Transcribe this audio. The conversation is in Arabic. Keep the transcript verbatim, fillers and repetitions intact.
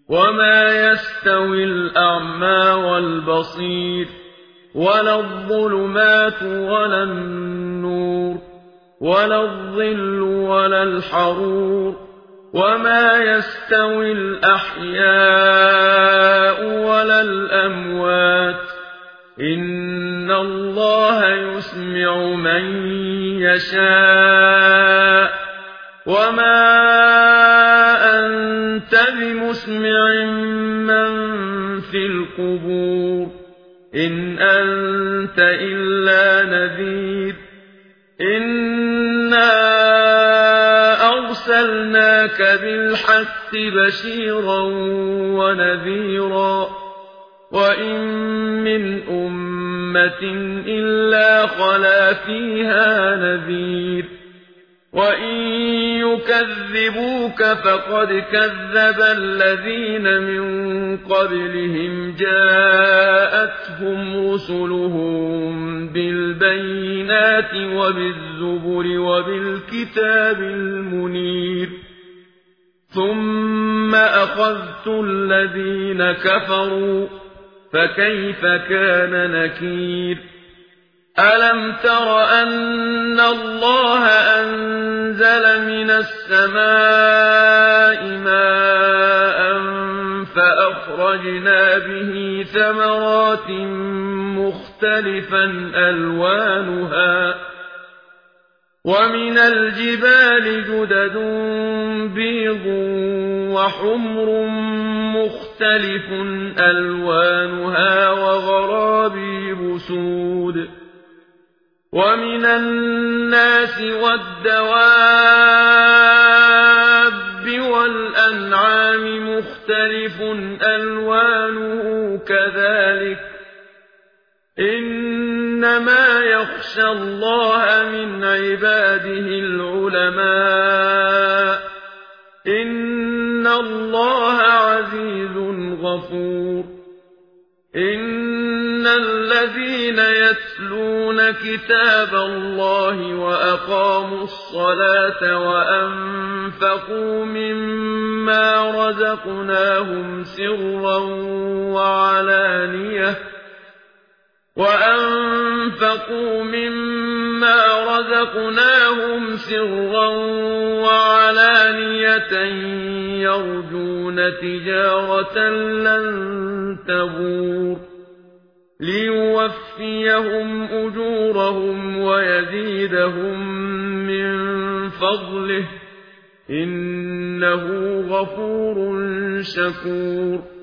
وما يستوي الأعمى والبصير ولا الظلمات ولا النور ولا الظل ولا الحرور وما يستوي الأحياء ولا الأموات إن الله يسمع من يشاء وما أنت بمسمع من في القبور إن أنت إلا نذير إنا أرسلناك بالحق بشيرا ونذيرا وإن من أمة إلا خلا فيها نذير وإن يكذبوك فقد كذب الذين من قبلهم جاءتهم رسلهم بالبينات وبالزبر وبالكتاب المنير ثم أخذت الذين كفروا فكيف كان نكير ألم تر أن الله أنزل من السماء ماء فأخرجنا به ثمرات مختلفا ألوانها ومن الجبال جدد بيض وحمر مختلف ألوانها وغرابيب سود ومن الناس والدواب والأنعام مختلف ألوانه كذلك إنما يخشى الله من عباده العلماء إن الله عزيز غفور إن الذين يتلون كتاب الله وأقاموا الصلاة وأنفقوا مما رزقناهم سرا وعلانية وأنفقوا مما رزقناهم سرا وعلانية يرجون تجارة لن تبور ليوفيهم أجورهم ويزيدهم من فضله إنه غفور شكور